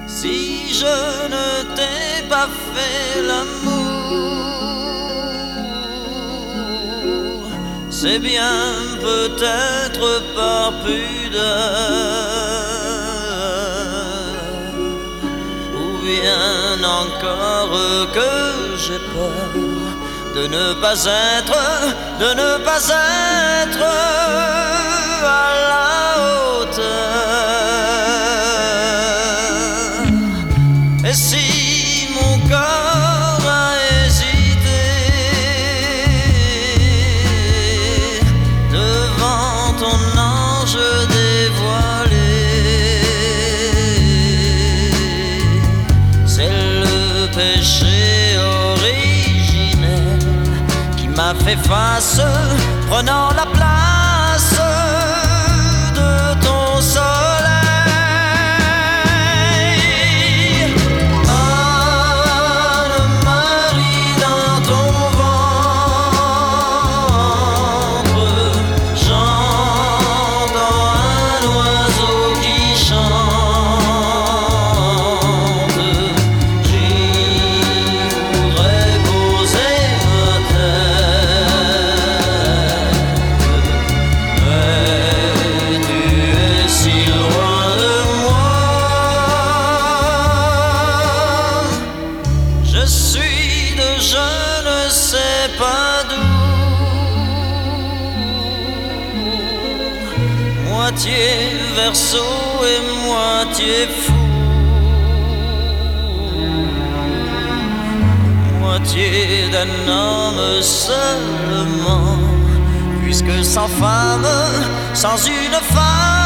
Si je ne t'ai pas fait l'amour, c'est bien peut-être par pudeur, ou bien encore que j'ai peur de ne pas être à la hauteur. Et si mon corps a hésité devant ton ange dévoilé, c'est le péché originel qui m'a fait face, prenant la place de ton soleil. Anne-Marie, dans ton ventre, j'entends un oiseau qui chante. J'y voudrais poser ma tête, mais tu es si loin de moi. Je suis de je ne sais pas d'où, moitié verseau et moitié fou, moitié d'un homme seulement, puisque sans femme, sans une femme,